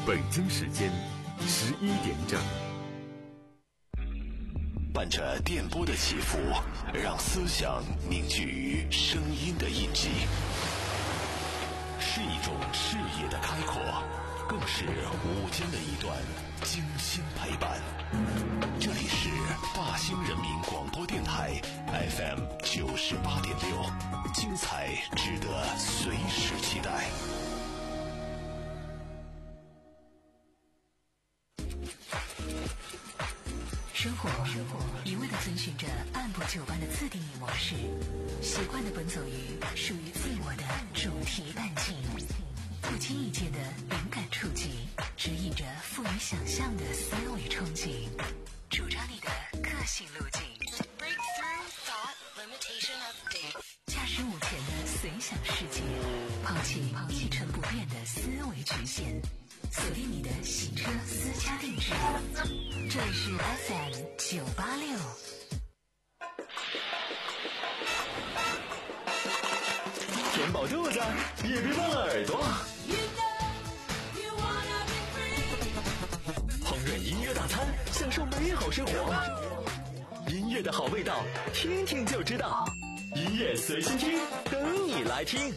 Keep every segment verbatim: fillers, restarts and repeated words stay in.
北京时间十一点整。 伴着电波的起伏，让思想凝聚于声音的印记，是一种视野的开阔，更是午间的一段精心陪伴。这里是大兴人民广播电台 F M 九十八点六，精彩值得随时期待。 生活一味地遵循着按部就班的自定义模式，习惯地奔走于属于自我的主题淡季，不经意间的灵感触及，指引着富于想象的思维憧憬，主张你的个性路径。驾驶午前的随想世界，抛弃一成不变的思维局限，锁定你的洗车私家定制。这里是 F M 九八六。 填饱肚子，也别忘了耳朵。烹饪音乐大餐，享受美好生活。音乐的好味道，听听就知道。音乐随心听，等你来听。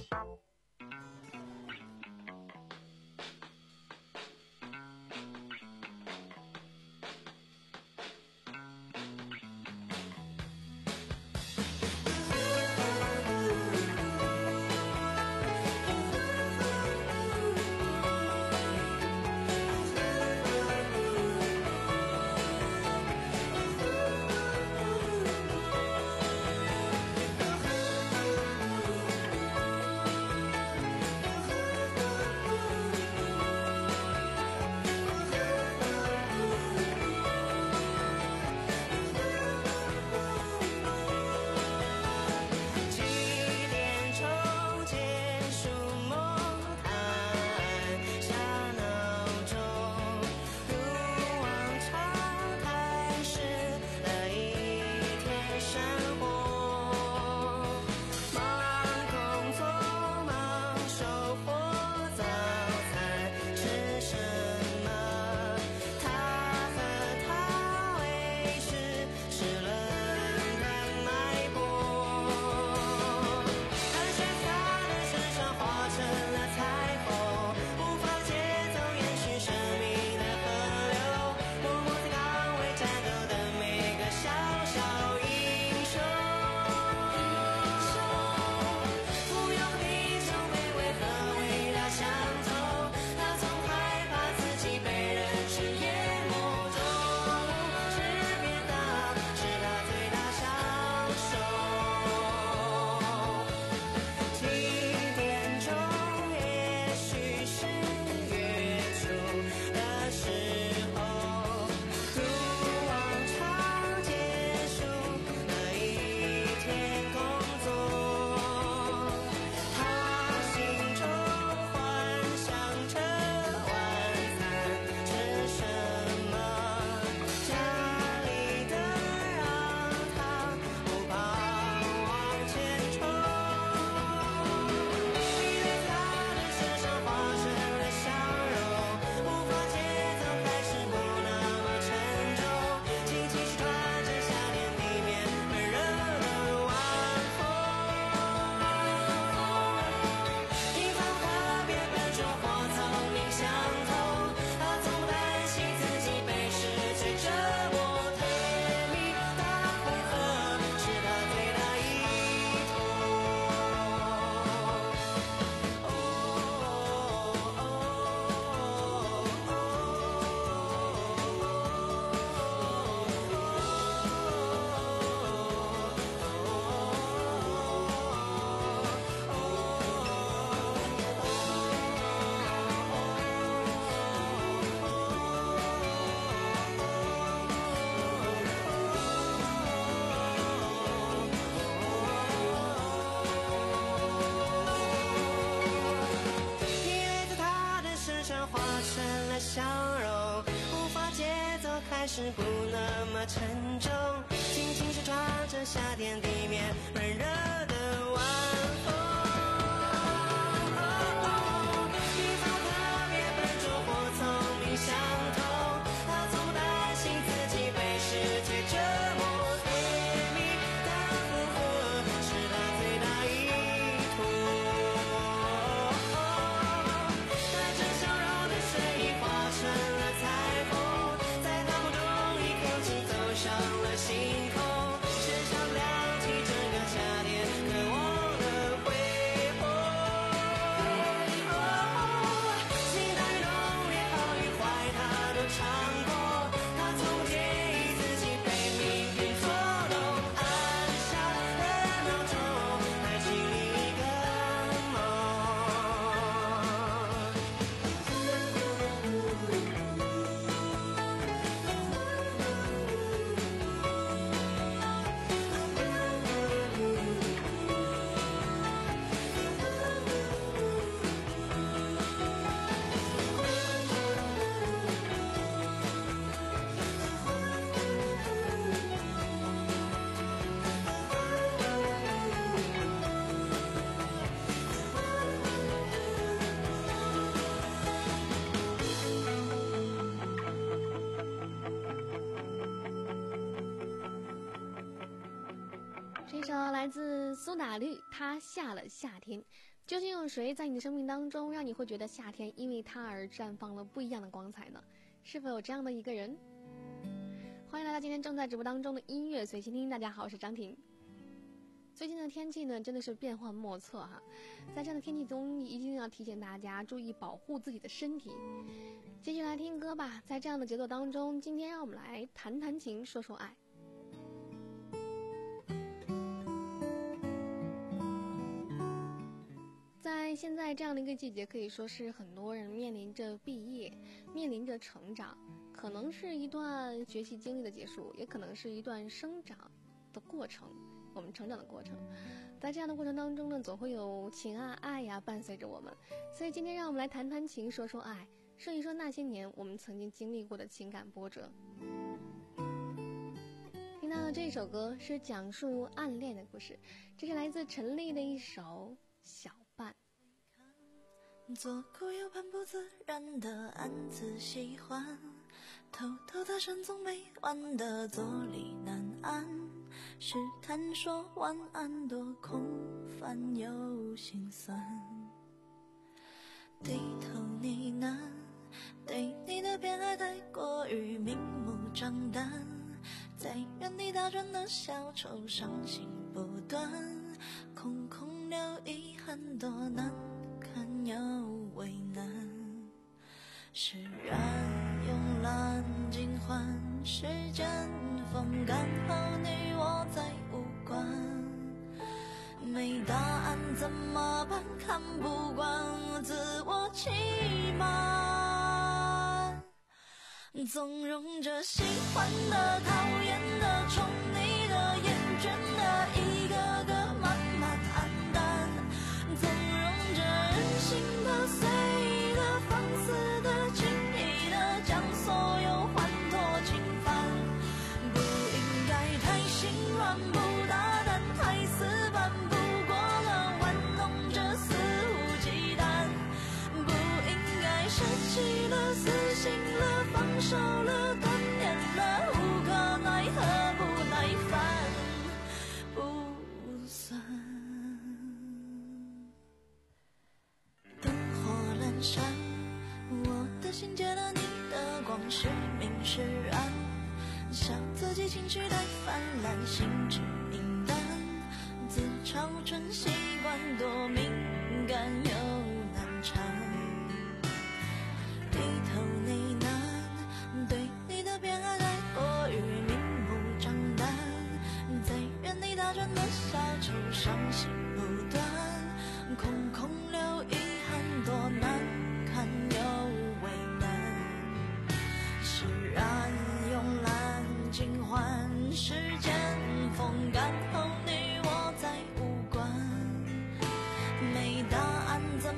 开始不那么沉重，轻轻是抓着夏天地面温热的晚风。一方特别笨拙或从来自苏打绿，他下了夏天。究竟有谁在你的生命当中，让你会觉得夏天因为他而绽放了不一样的光彩呢？是否有这样的一个人？欢迎来到今天正在直播当中的音乐随心听。大家好，我是张婷。最近的天气呢，真的是变幻莫测哈，在这样的天气中，一定要提醒大家注意保护自己的身体。继续来听歌吧，在这样的节奏当中，今天让我们来谈谈情，说说爱。在现在这样的一个季节，可以说是很多人面临着毕业，面临着成长，可能是一段学习经历的结束，也可能是一段生长的过程，我们成长的过程。在这样的过程当中呢，总会有情啊爱呀、啊、伴随着我们。所以今天让我们来谈谈情，说说爱，说一说那些年我们曾经经历过的情感波折。听到的这首歌是讲述暗恋的故事，这是来自陈粒的一首小伴。 左顾右盼不自然的暗自喜欢，偷偷的深总没完的坐立难安，试探说晚安多空泛又心酸，低头呢喃，对你的偏爱太过于明目张胆，在原地打转的小丑伤心不断，空空留遗憾多难看又为难，释然慵懒尽欢，时间风干后你我再无关，没答案怎么办？看不惯自我欺瞒，纵容着喜欢的、讨厌的、宠你的、厌倦的，一个个慢慢黯淡，纵容着任性的、随意的、放肆的、轻易的，将所有欢脱侵犯，不应该太心软，不大胆，太死板，不过了玩弄着肆无忌惮，不应该舍弃了、死心了、放手了、断念了，无可奈何，不耐烦，不算。灯火阑珊，我的心借了你的光，是明是暗，笑自己情绪太泛滥，心智敏感，自嘲成习惯，多敏感又难缠，低头呢喃，对你的偏爱太过于明目张胆，在原地打转的小丑伤心不断，空空留遗憾多难看又为难，释然慵懒尽欢，时间风干后你我再无关，没答案怎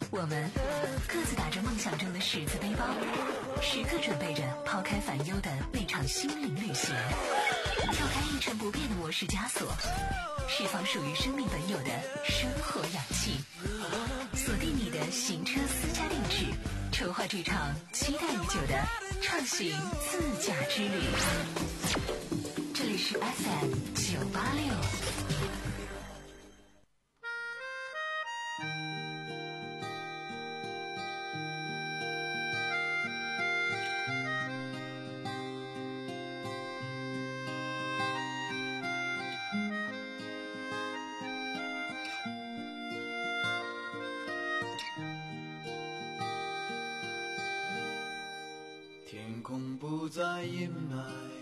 我们各自打着梦想中的十字背包，时刻准备着抛开烦忧的那场心灵旅行，跳开一成不变的模式枷锁，释放属于生命本有的生活氧气，锁定你的行车私家定制，筹划这场期待已久的畅行自驾之旅。这里是 F M 九八六。 天空不再阴霾，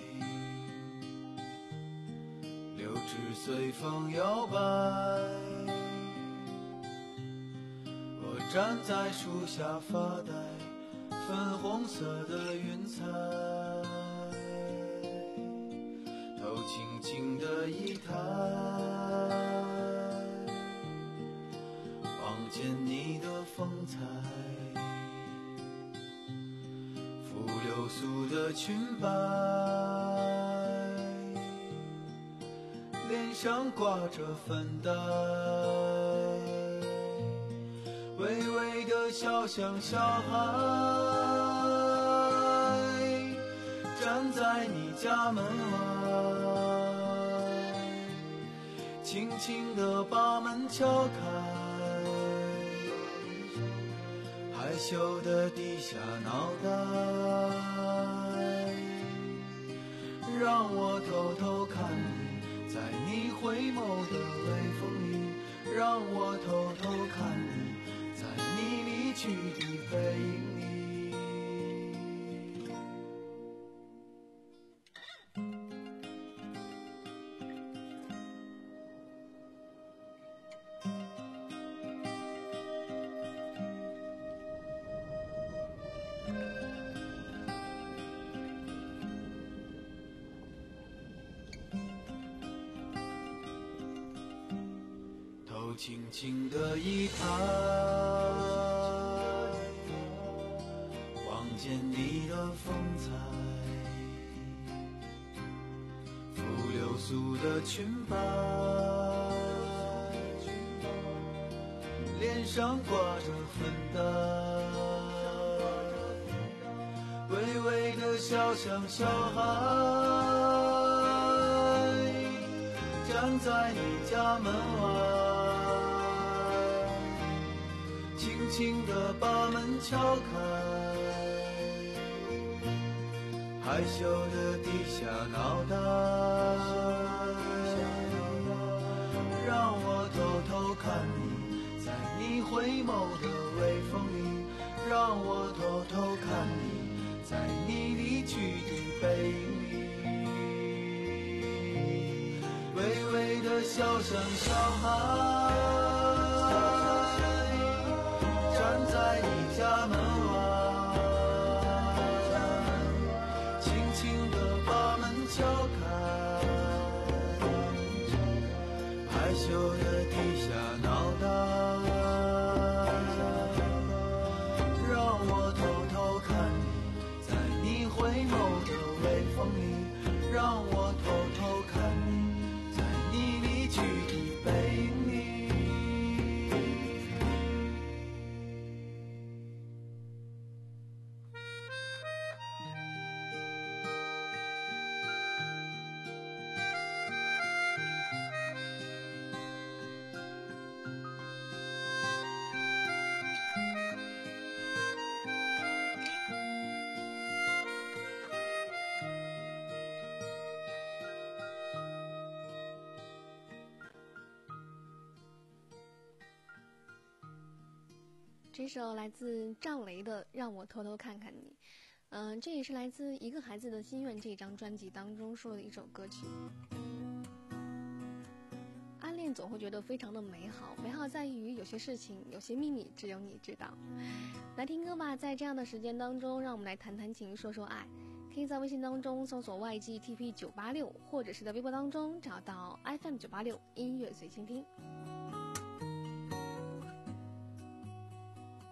柳枝随风摇摆，我站在树下发呆，粉红色的云彩，头轻轻的一抬，望见你的风采，流苏的裙摆，脸上挂着粉黛，微微的笑像小孩，站在你家门外，轻轻地把门敲开，害羞地低下脑袋，让我偷偷看你，在你回眸的微风里，让我偷偷看你，在你离去的背影里。头轻轻的一抬，望见你的风采，拂流苏的裙摆，脸上挂着粉黛，微微的笑像小孩，站在你家门外，轻轻地把门敲开，害羞地低下脑袋，让我偷偷看你，在你回眸的微风里，让我偷偷看你，在你离去的背影里，微微的笑像小孩，站在你家门外，轻轻地把门敲开，害羞地低下脑袋，让我偷偷看你，在你回眸的微风里，让我偷偷看你，在你离去的背影里。 这首来自赵雷的《让我偷偷看看你》，嗯、呃，这也是来自《一个孩子的心愿》这张专辑当中说的一首歌曲。暗恋总会觉得非常的美好，美好在于有些事情、有些秘密只有你知道。来听歌吧，在这样的时间当中，让我们来谈谈情，说说爱。可以在微信当中搜索 Y G T P 九八六，或者是在微博当中找到 F M 九八六音乐随倾听。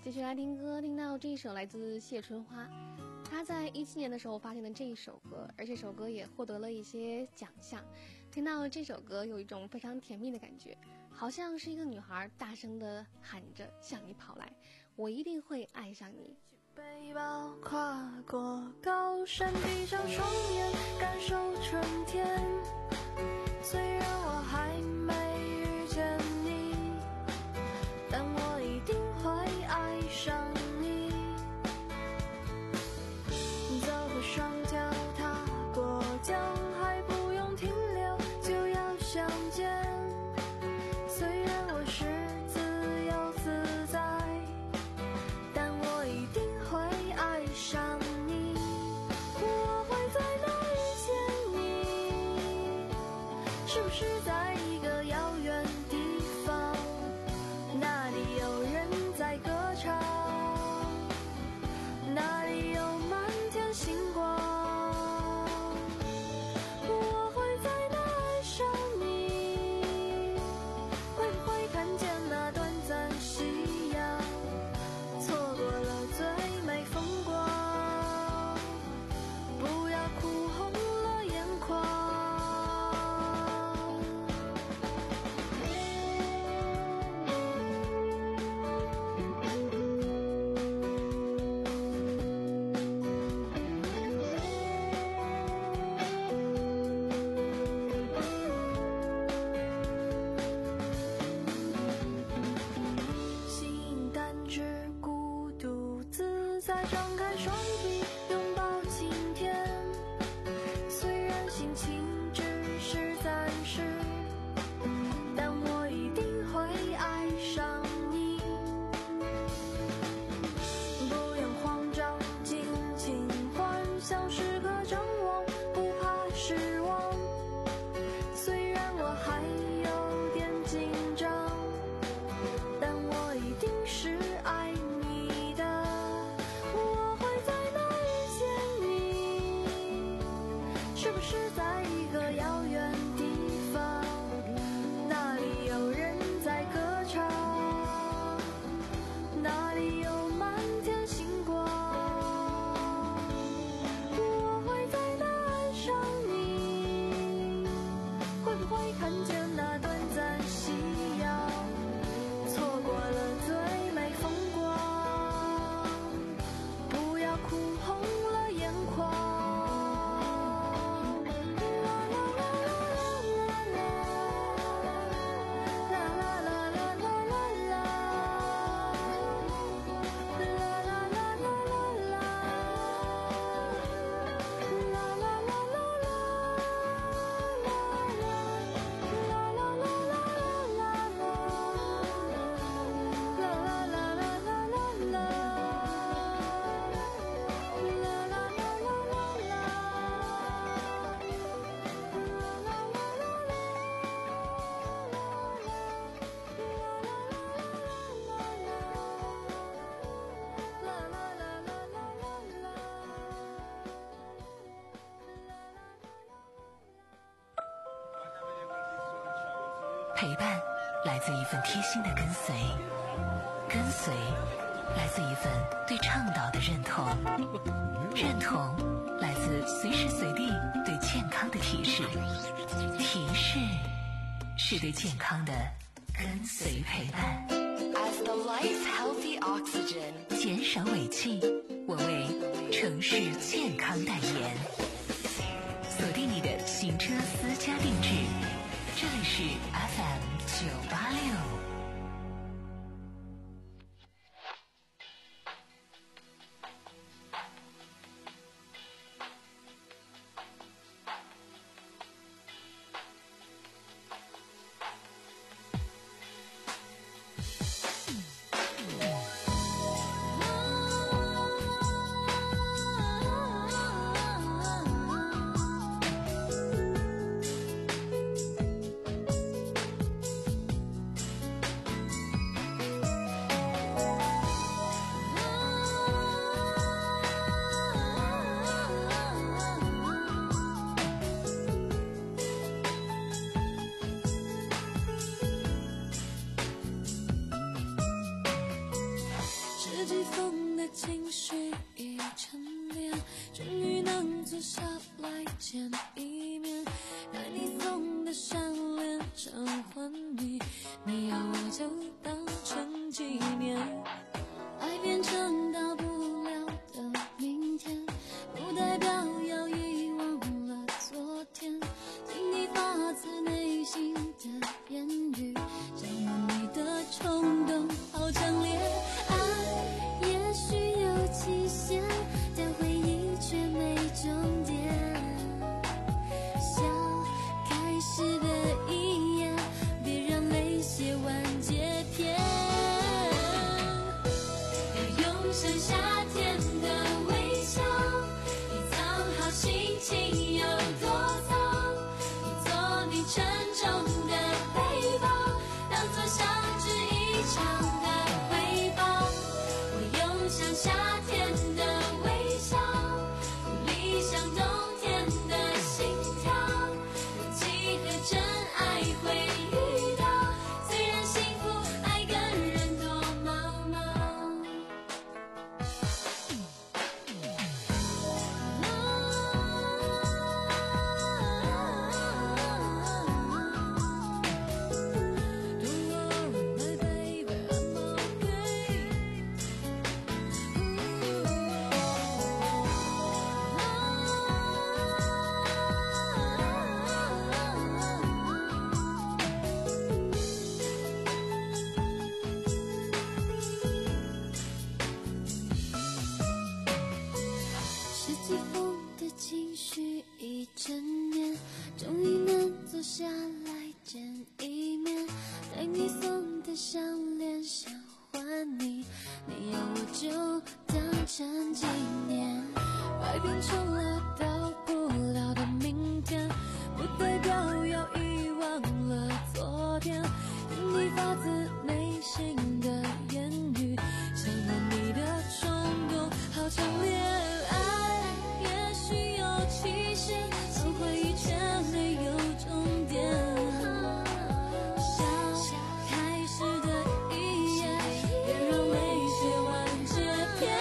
继续来听歌，听到这一首来自谢春花，她在一七年的时候发现的这一首歌，而这首歌也获得了一些奖项。听到这首歌有一种非常甜蜜的感觉，好像是一个女孩大声地喊着向你跑来，我一定会爱上你。 背包跨过高山，闭上双眼感受春天，虽然我还没遇见你，但我一定会爱上你。走过双脚踏过江，还不用停留就要相见，虽然我是自由自在，但我一定会爱上你。我会在哪遇见你？是不是在一个遥远地方，那里有人在歌唱，那里有满天星光。我会在哪爱上你？会不会看见那短暂夕阳，错过了最美风光，不要哭红了眼眶。心淡至孤独自在，张开双臂拥抱晴天，虽然心情只是暂时，但我一定会爱上你。不用慌张，尽情幻想，时刻张望，不怕失望，虽然我还有点紧张，但我一定是爱你的。我会在哪遇见你？是不是在一个遥远地方，那里有人在歌唱，那里有满天星光。我会在哪爱上你？会不会看见那短暂夕阳，错过了最美风光，不要哭红了眼眶。啦啦啦啦啦啦啦啦啦啦啦啦啦，啦啦啦啦啦啦，啦啦啦啦啦。 陪伴来自一份贴心的跟随，跟随来自一份对倡导的认同，认同来自随时随地对健康的提示，提示是对健康的跟随陪伴。 As the lights healthy oxygen， 减少尾气，我为城市健康代言。锁定你的行车私家定制，这里是 F M 九八六。 季风的情绪已沉淀，终于能坐下来见一面。带你送的项链偿还你，你要我就当成纪念。爱变成大不了的明天，不代表要遗忘了昨天。听你发自内心的言语，想吻你的冲动好强烈。爱也许有期限，但回忆却没终点。笑开始的一页，别让泪写完结篇。要用像夏天的微笑，你藏好心情有多糟，你做你沉重的背包，当作相知一场的回报。我用像夏天的微笑，鼓励像冬天的心跳，勇气和真爱会遇到，虽然幸福爱跟人多茫茫。是季风的情绪一整年，终于能坐下来见一面。带你送的项链想还你，你要我就当成纪念。爱变成了到不了的明天，不代表要遗忘了昨天。听你发自内心的言语，想吻你的冲动好强烈。爱也许有期限，但回忆却没有终点。笑开始的一页，别让泪写完结篇。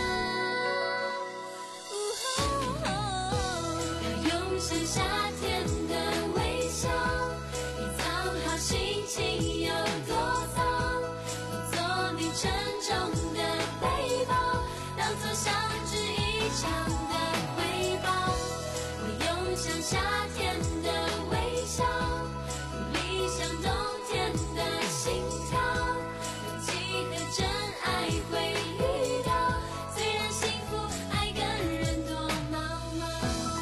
要用像夏天的微笑，你藏好心情有多糟，你做你沉重的背包，当作相知一场的回报。我用像夏天的微笑，鼓励像冬天的心跳，勇气和真爱会遇到，虽然幸福爱跟人多茫茫。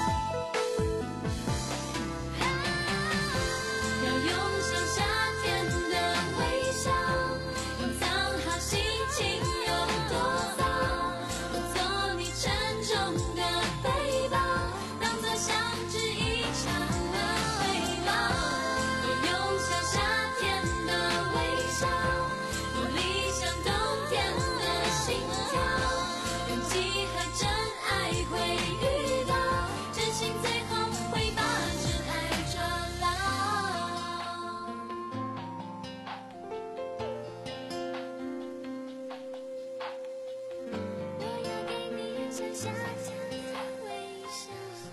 要用像夏天的微笑，隐藏好心情有多糟，我做你沉重的背包，当作相知一场的回报。要用像夏天的微笑，鼓励像冬天的心跳，勇气和真爱会遇到，真心最后会把真爱抓牢。我要给你像夏天的微笑。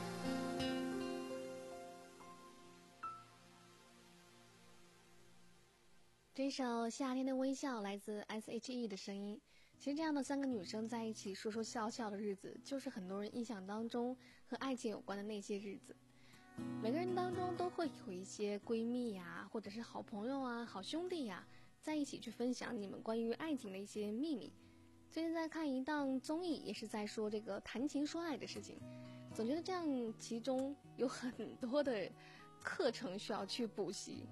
这首《夏天的微笑》来自 S H E 的声音。其实这样的三个女生在一起说说笑笑的日子，就是很多人印象当中和爱情有关的那些日子。每个人当中都会有一些闺蜜呀、或者是好朋友啊、好兄弟呀、在一起去分享你们关于爱情的一些秘密。最近在看一档综艺，也是在说这个谈情说爱的事情，总觉得这样其中有很多的课程需要去补习。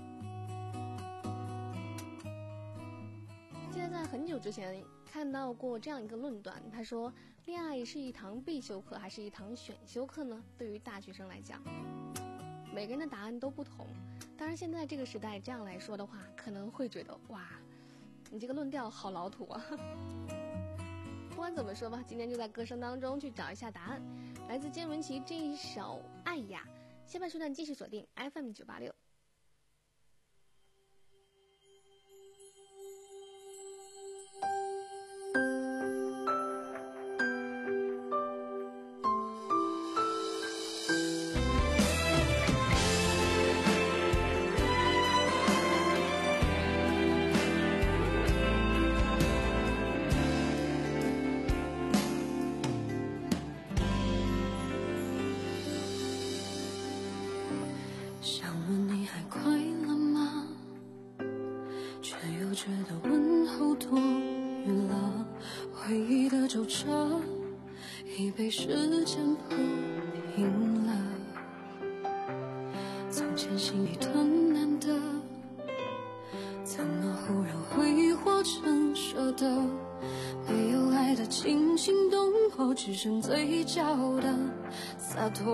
记得在很久之前看到过这样一个论断，他说恋爱是一堂必修课还是一堂选修课呢？对于大学生来讲，每个人的答案都不同。当然现在这个时代这样来说的话，可能会觉得哇，你这个论调好老土啊。不管怎么说吧，今天就在歌声当中去找一下答案，来自金玟岐这一首《爱呀》。下半时段继续锁定 F M 九八六。 觉得问候多余了，回忆的皱褶已被时间铺平了。从前心里的难得，怎么忽然挥霍成舍得？没有爱的惊心动魄，只剩嘴角的洒脱。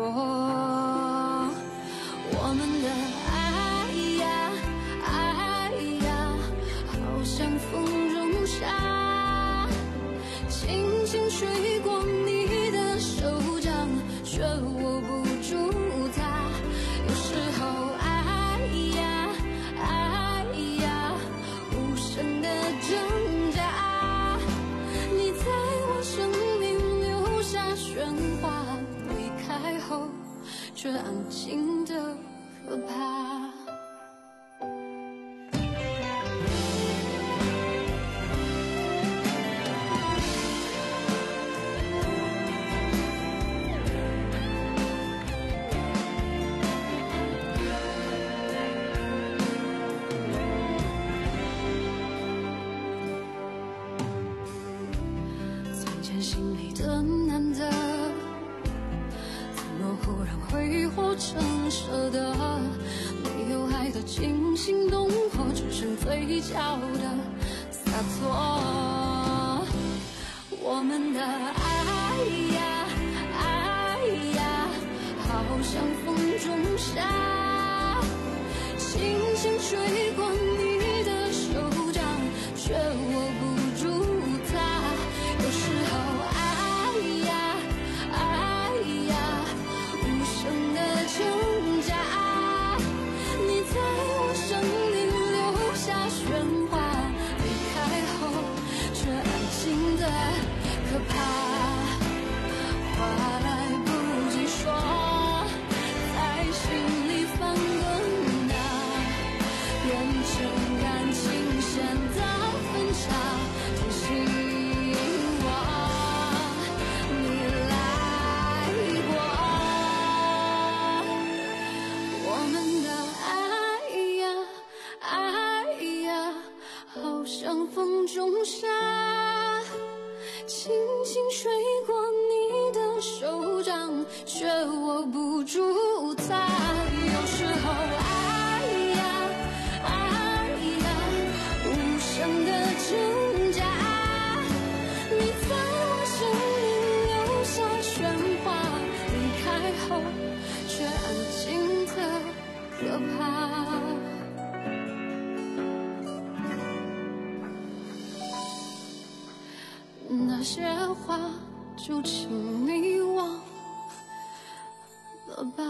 我们的爱呀爱呀，好像风中沙，轻轻吹过你的手掌，却握不住它。有时候爱呀爱呀，无声的挣扎，你在我生命留下喧哗，离开后却安静的可怕。从前心里的难得，怎么忽然挥霍成舍得？没有爱的惊心动魄，只剩嘴角的洒脱。我们的爱呀爱呀，好像风中沙，轻轻吹过你的手掌，却握不住它。有时候爱呀爱呀，无声的挣扎，你在我生命留下喧哗，离开后却安静的可怕。话来不及说，在心里翻滚啊，变成感情线的分岔。提醒我你来过，我们的爱呀爱呀，好像风中沙，轻轻吹过你的手掌，却握不住它。有时候爱呀爱呀，无声的挣扎，你在我生命留下喧哗，离开后却安静的可怕。那些话就请你忘了吧。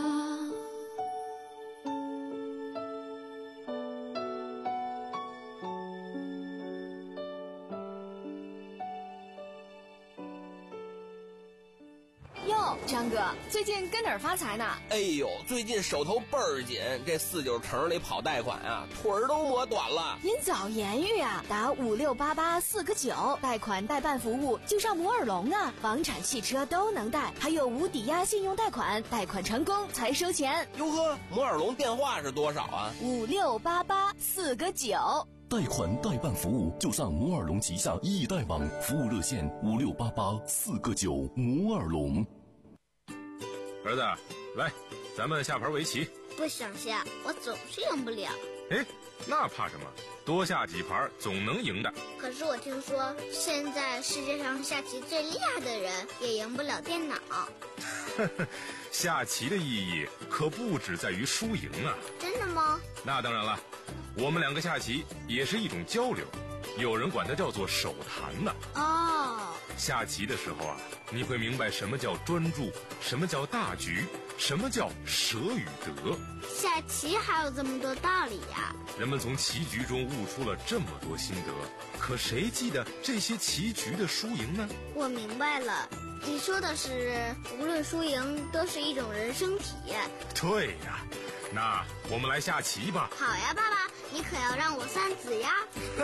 哟，张哥，最近跟哪儿发财呢？ 哎呦，最近手头倍儿紧，这四九城里跑贷款啊，腿儿都磨短了。 您早言语啊，打五六八八四个九，贷款代办服务就上摩尔龙啊，房产、汽车都能贷，还有无抵押信用贷款，贷款成功才收钱。 哟呵，摩尔龙电话是多少啊？ 五六八八四个九。 贷款代办服务就上摩尔龙旗下易贷网，服务热线五六八八四个九。摩尔龙。 儿子，来，咱们下盘围棋。 不想下，我总是赢不了。 哎，那怕什么？多下几盘总能赢的。 可是我听说，现在世界上下棋最厉害的人也赢不了电脑。 下棋的意义可不只在于输赢啊。 真的吗？ 那当然了，我们两个下棋也是一种交流，有人管它叫做手谈呢。 哦。 下棋的时候啊，你会明白什么叫专注，什么叫大局，什么叫舍与得。 下棋还有这么多道理呀！ 人们从棋局中悟出了这么多心得，可谁记得这些棋局的输赢呢？ 我明白了，你说的是无论输赢都是一种人生体验。 对呀，那我们来下棋吧。 好呀，爸爸，你可要让我三子呀。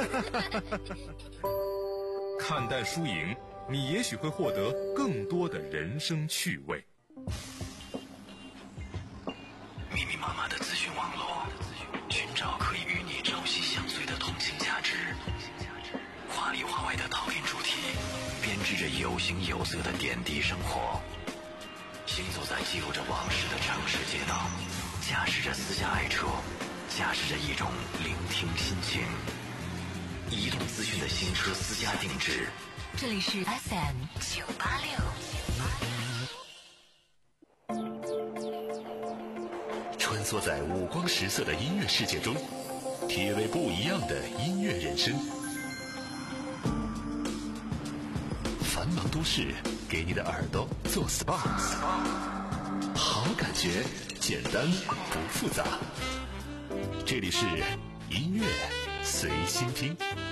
看淡输赢，你也许会获得更多的人生趣味。 密密麻麻的资讯网络，寻找可以与你朝夕相随的同性价值。 织着有形有色的点滴生活，行走在记录着往事的城市街道，驾驶着私家爱车，驾驶着一种聆听心情。移动资讯的新车私家定制， 这里是 F M 九八六。 穿梭在五光十色的音乐世界中，体味不一样的音乐人生。繁忙都市给你的耳朵做 S P A， 好感觉简单不复杂。这里是音乐随心听。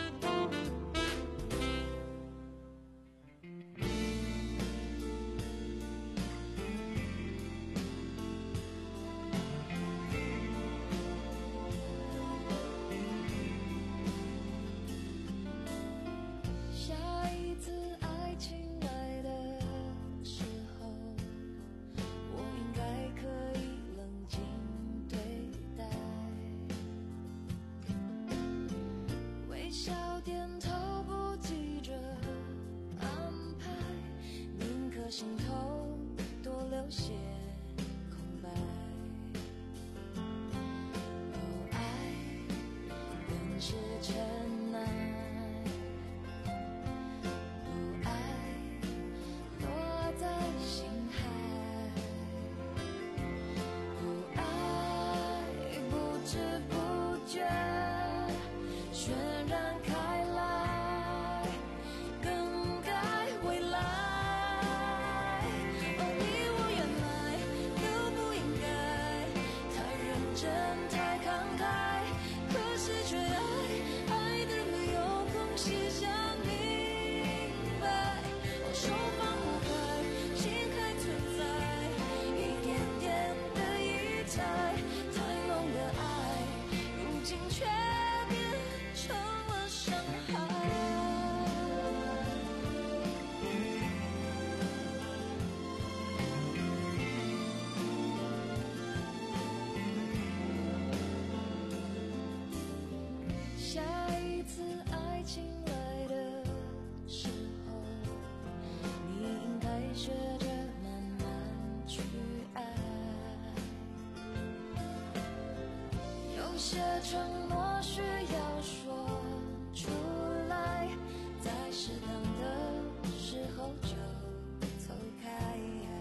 承诺需要说出来，在适当的时候就走开。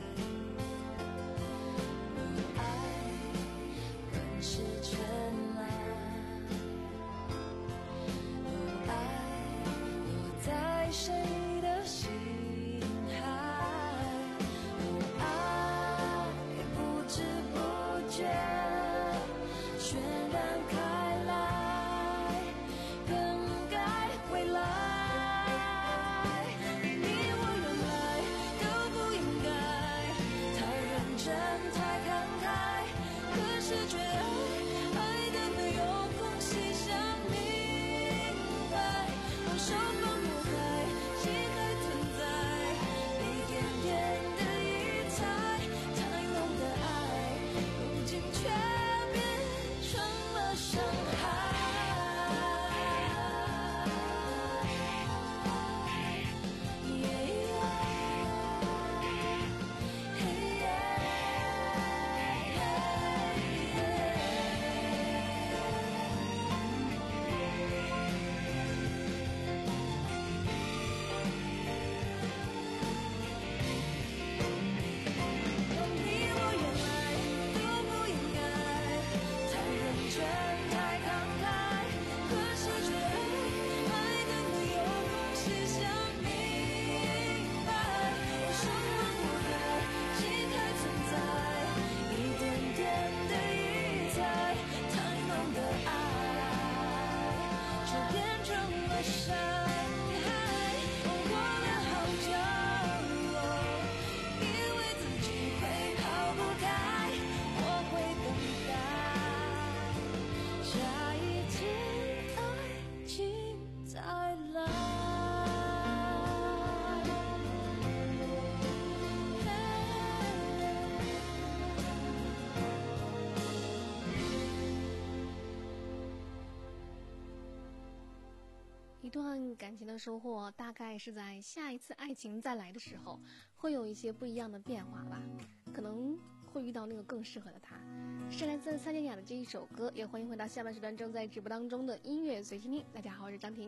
不爱更是尘埃，不爱落在谁的心海，不爱不知不觉渲染开来， 段感情的收获，大概是在下一次爱情再来的时候，会有一些不一样的变化吧，可能会遇到那个更适合的他。是来自蔡健雅的这一首歌，也欢迎回到下半时段正在直播当中的音乐随心听。大家好，我是张婷。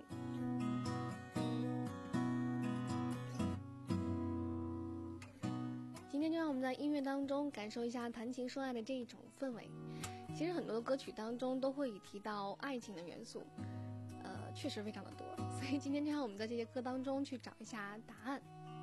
今天就让我们在音乐当中感受一下谈情说爱的这一种氛围。其实很多的歌曲当中都会提到爱情的元素，呃，确实非常的多，所以今天就让我们在这些歌当中去找一下答案。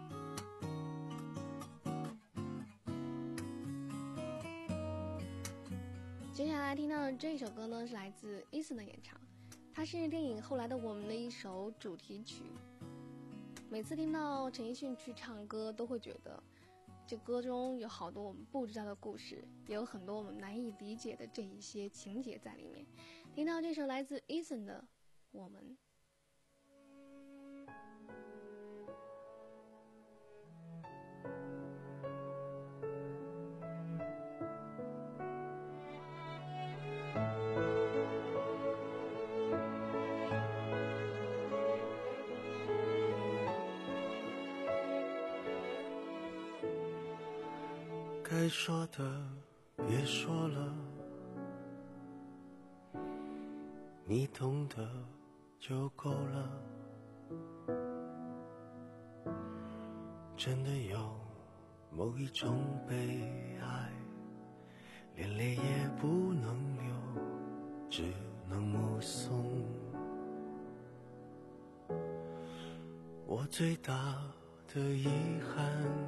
接下来听到的这首歌呢，是来自 Eason 的演唱，它是电影《后来的我们》的一首主题曲。每次听到陈奕迅去唱歌，都会觉得这歌中有好多我们不知道的故事，也有很多我们难以理解的这一些情节在里面。听到这首来自 Eason 的《我们》。 该说的别说了，你懂得就够了。真的有某一种悲哀，连泪也不能流，只能目送。我最大的遗憾，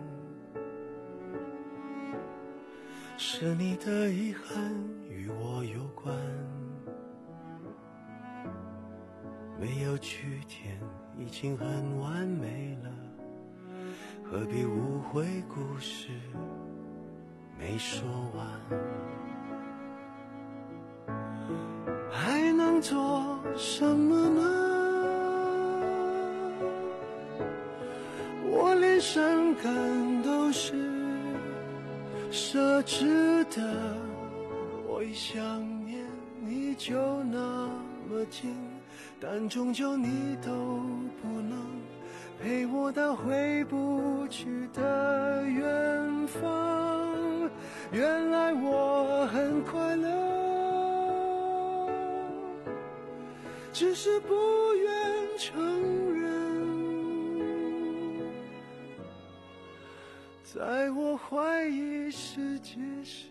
是你的遗憾与我有关，没有句点已经很完美了，何必误会故事没说完。还能做什么呢？我连伤感都是奢侈的，我一想念你就那么近，但终究你都不能陪我到回不去的远方。原来我很快乐，只是不愿承认。在我怀疑世界时，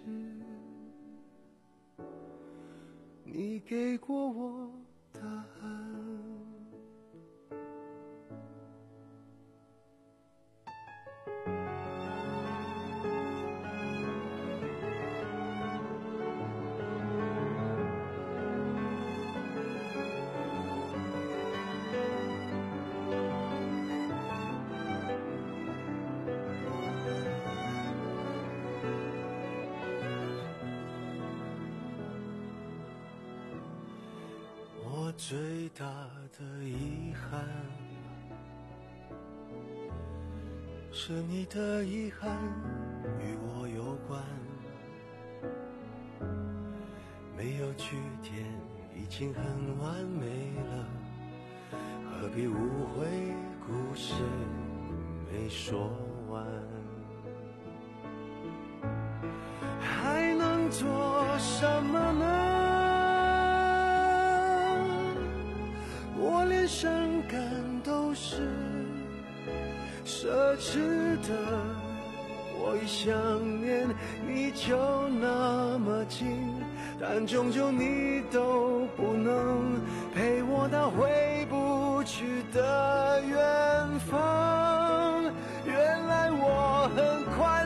你给过我答案。最大的遗憾，是你的遗憾与我有关，没有句点已经很完美了，何必误会故事没说完。还能做什么呢？我连伤感都是奢侈的，我一想念你就那么近，但终究你都不能陪我到回不去的远方。原来我很快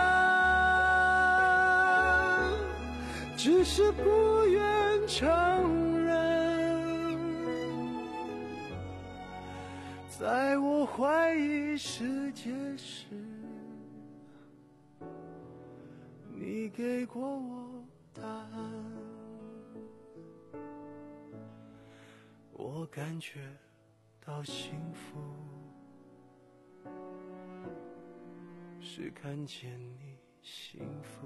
乐，只是不愿承认。在我怀疑世界时，你给过我答案。我感觉到幸福，是看见你幸福。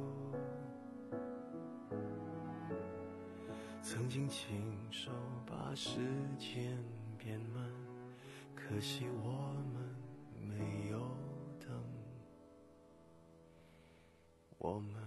曾经亲手把时间变慢， 可惜我们没有等，我们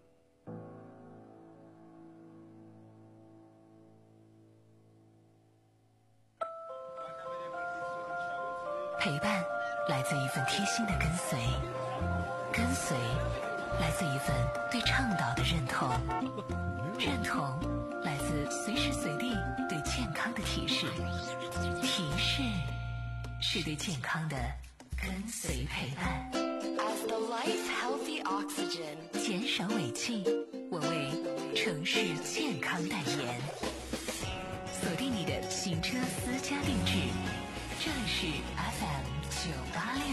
陪伴来自一份贴心的跟随，跟随来自一份对倡导的认同，认同来自随时随地对健康的提示，提示是对健康的跟随陪伴。 As the life healthy oxygen， 减少尾气，我为城市健康代言。锁定你的行车私家定制，这里是 F M 九八六。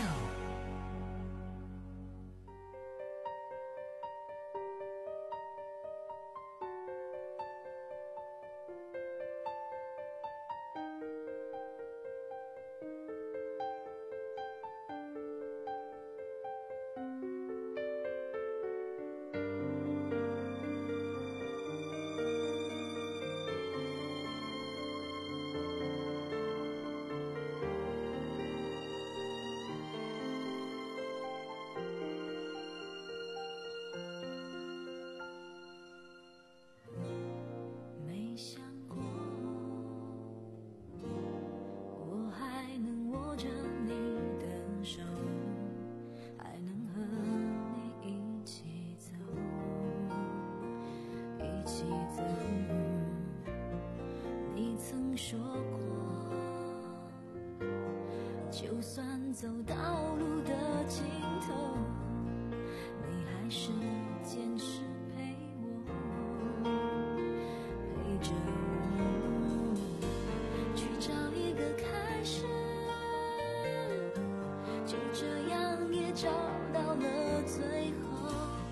说过，就算走到路的尽头，你还是坚持陪我，陪着我去找一个开始，就这样也找到了最后，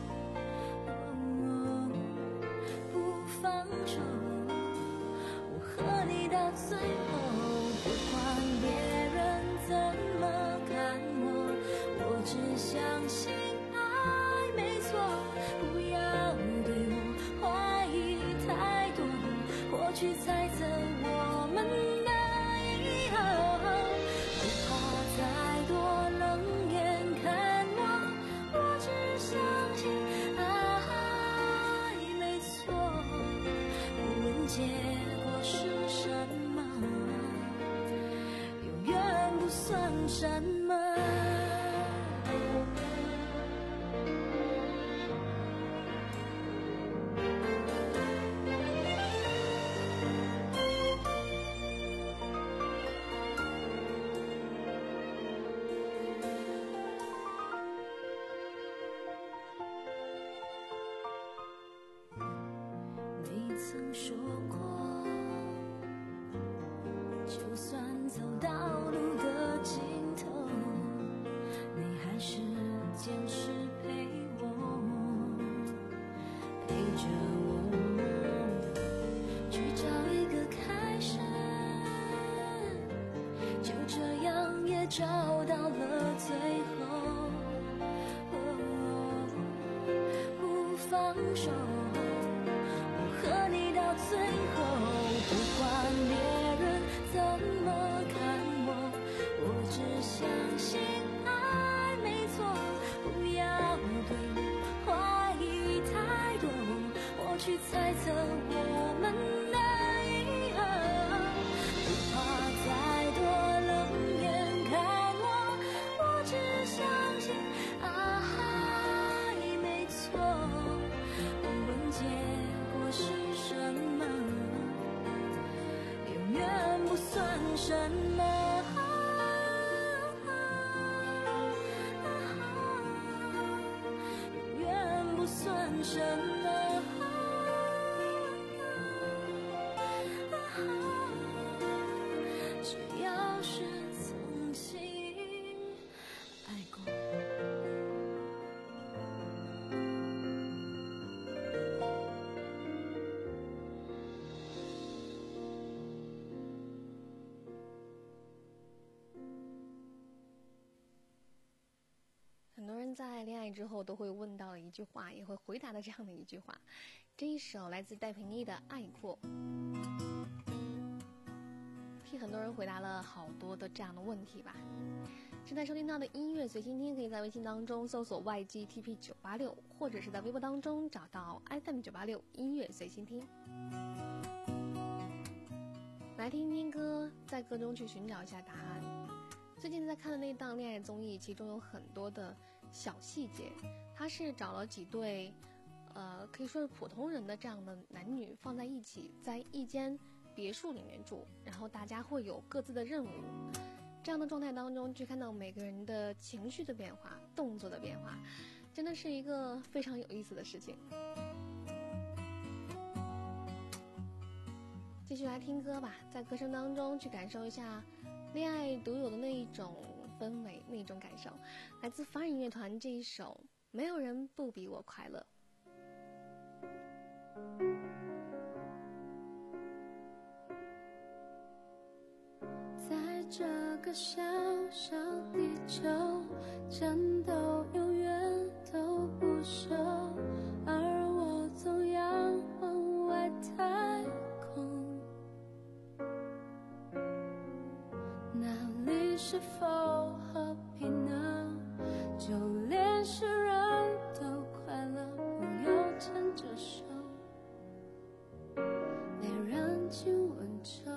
哦，不放手。和你到最后，不管别人怎么看我，我只相信爱没错。不要对我怀疑太多，或去猜测我们的以后。不怕再多冷眼看我，我只相信爱没错。无论结果是什么，永远不算什么。你曾说过，就算走到路的尽头，你还是坚持陪我，陪着我去找一个开始，就这样也找到了最后，哦，不放手。和你到最后，不管别人怎么看我，我只相信爱没错。不要对我怀疑太多，或去猜测我们的以后。不怕再多冷眼看我，我只相信爱没错。无论结果是什么，永远不算什么。永远不算什么。只要是曾经爱过。 很多人在恋爱之后都会问到的一句话，也会回答的这样的一句话。这一首来自戴佩妮的《爱过》。 替很多人回答了好多的这样的问题吧。正在收听到的音乐随心听，可以在微信当中搜索 Y G T P 九八六，或者是在微博当中找到 F M 九八六音乐随心听。来听听歌，在歌中去寻找一下答案。最近在看的那档恋爱综艺，其中有很多的小细节，它是找了几对呃，可以说是普通人的这样的男女放在一起，在一间别墅里面住，然后大家会有各自的任务，这样的状态当中去看到每个人的情绪的变化、动作的变化，真的是一个非常有意思的事情。继续来听歌吧，在歌声当中去感受一下恋爱独有的那一种氛围，那一种感受。来自凡尔音乐团这一首《没有人不比我快乐》。 在这个小小地球，战斗永远都不休，而我总仰望外太空，那里是否和平呢？就连诗人都快乐，朋友牵着手，恋人亲吻着。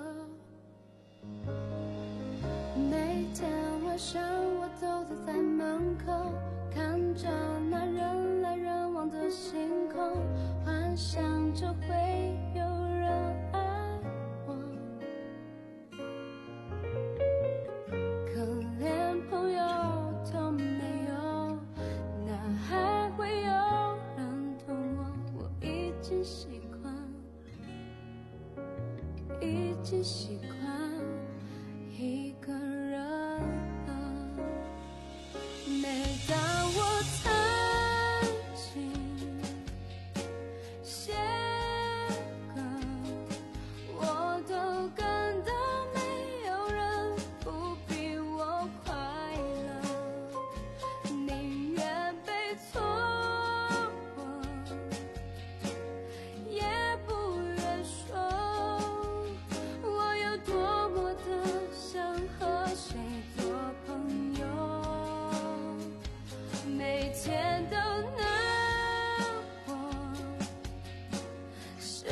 每天晚上我都坐在门口，看着那人来人往的星空，幻想着会有人爱我，可连朋友都没有，哪还会有人懂我？我已经习惯，已经习惯一个人了。每当我曾经写歌，我都感到没有人不比我快乐，宁愿被错过，也不愿说我有多么的想和谁做朋友，每天都能活，失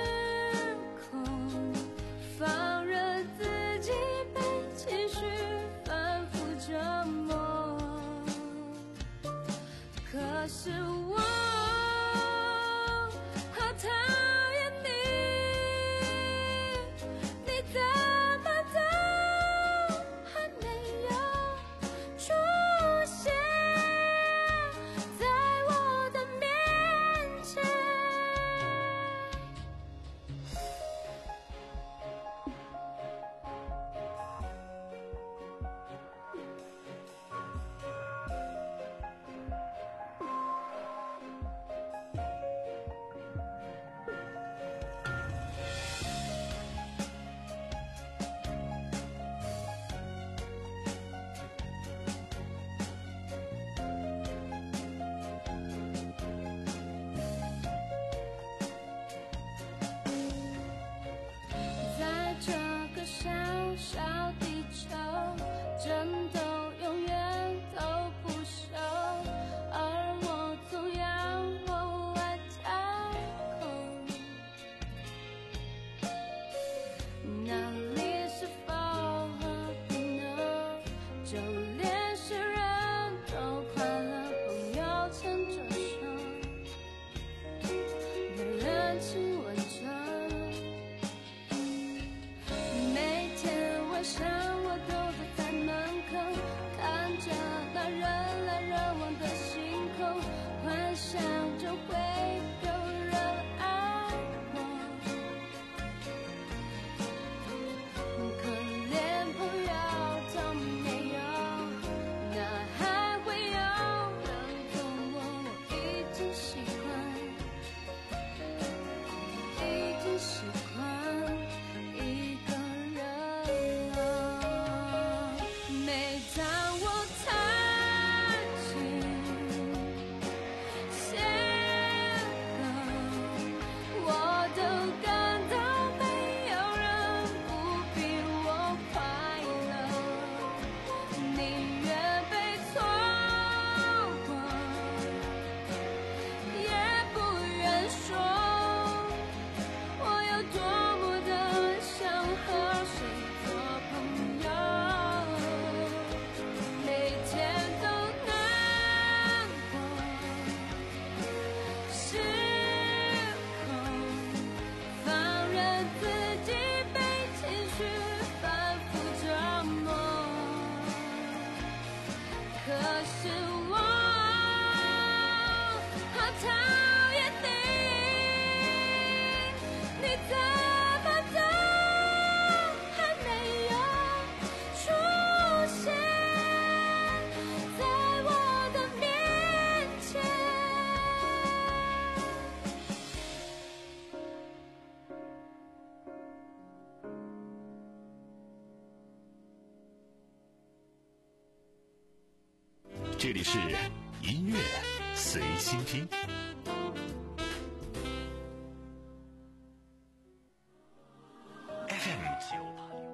控，放任自己被情绪反复折磨。可是我好讨厌你，你怎么都还没有出现在我的面前。在这个小小地球，战斗永远都不休，而我总仰望外太空，那里是否和平呢？就连诗人都快乐，朋友牵着手，恋人亲吻着。每天晚上我都坐在门口，看着那人来人往的星空，幻想着会有人爱我，可连朋友都没有，哪还会有人懂我？我已经习惯，已经习惯一个人了。每当我曾经写歌， 可是我好讨厌你，你怎么都还没有出现在我的面前。 这里是音乐随心听。F M 九八六。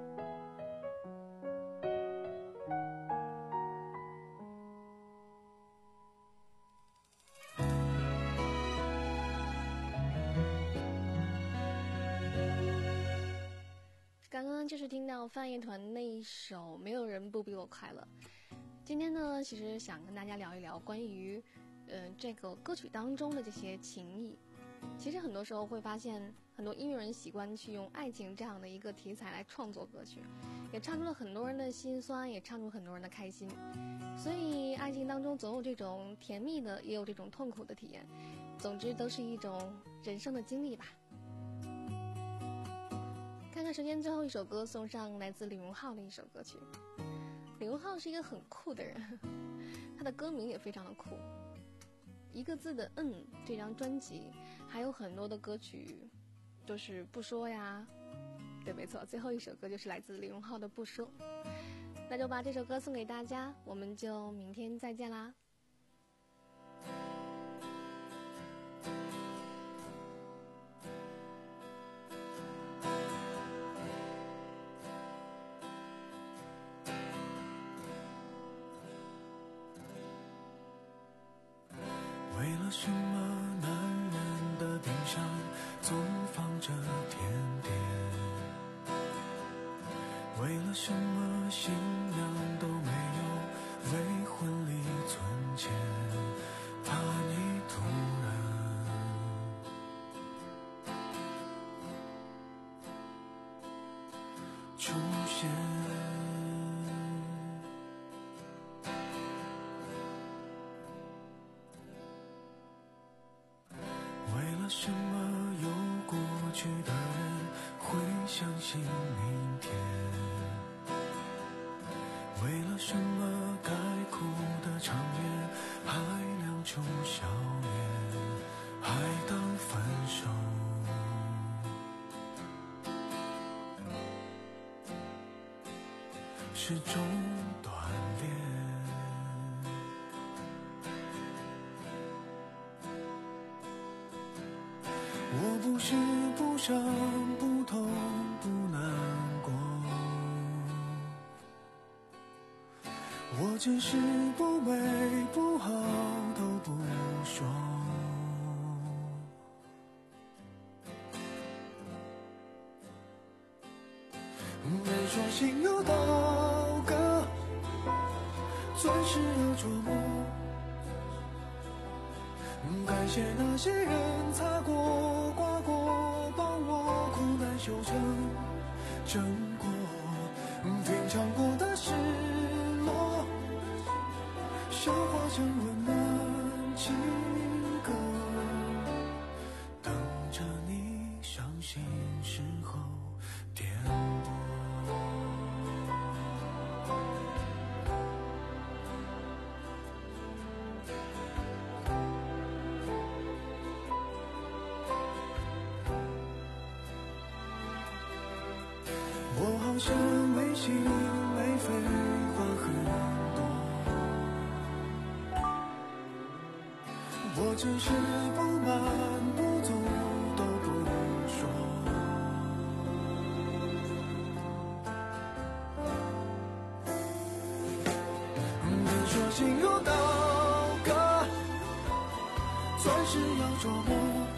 刚刚就是听到范乐团那一首《没有人不比我快乐》。今天呢，其实想跟大家聊一聊关于，呃，这个歌曲当中的这些情谊。其实很多时候会发现，很多音乐人习惯去用爱情这样的一个题材来创作歌曲，也唱出了很多人的心酸，也唱出很多人的开心。所以，爱情当中总有这种甜蜜的，也有这种痛苦的体验。总之，都是一种人生的经历吧。看看时间，最后一首歌送上来自李荣浩的一首歌曲。李荣浩是一个很酷的人，他的歌名也非常的酷，一个字的嗯，这张专辑还有很多的歌曲就是不说呀，对，没错，最后一首歌就是来自李荣浩的不说。那就把这首歌送给大家，我们就明天再见啦。 为了什么男人的冰箱总放着甜点？为了什么新娘都没有为婚礼存钱？怕你突然出现。什么有过去的人会相信明天？为了什么该哭的场面还亮出笑颜，还当分手？是种锻炼。我不是不伤不痛不难过，我只是不美不好都不说。人说心有刀割，钻石要琢磨。感谢那些人擦过刮过，帮我苦难修成正果。品尝过的失落，消化成温暖情歌，等着你伤心时候点播。我好像没心没肺话很多，我只是不满不足都不说。人说心有刀割，钻石要琢磨。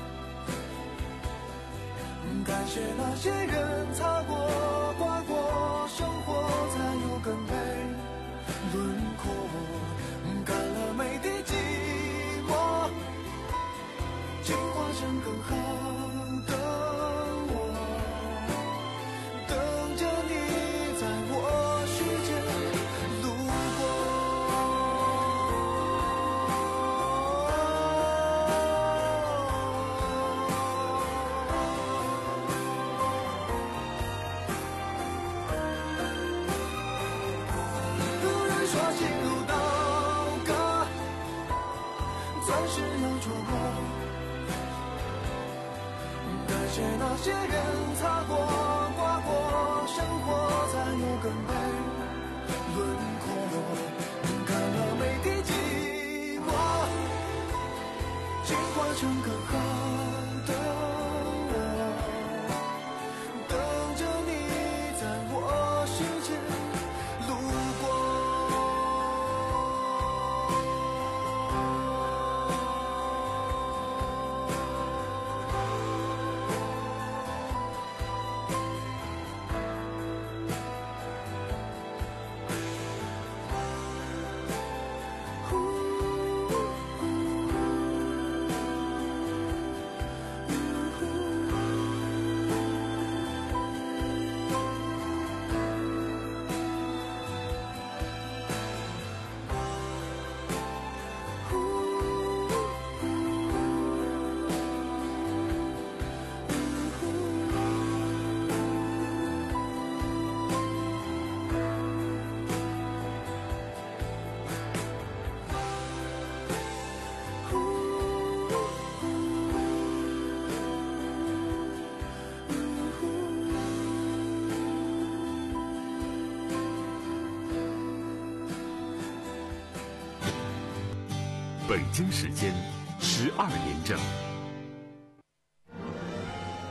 感谢那些人擦过刮过，生活才有更美轮廓。干了每滴寂寞，进化成更好的我，等着你在我世界路过。 些那些人擦过刮过，生活才有更美轮廓。看了每滴寂寞，进化成更好的我，等着你在我世界路过。 北京时间十二点整。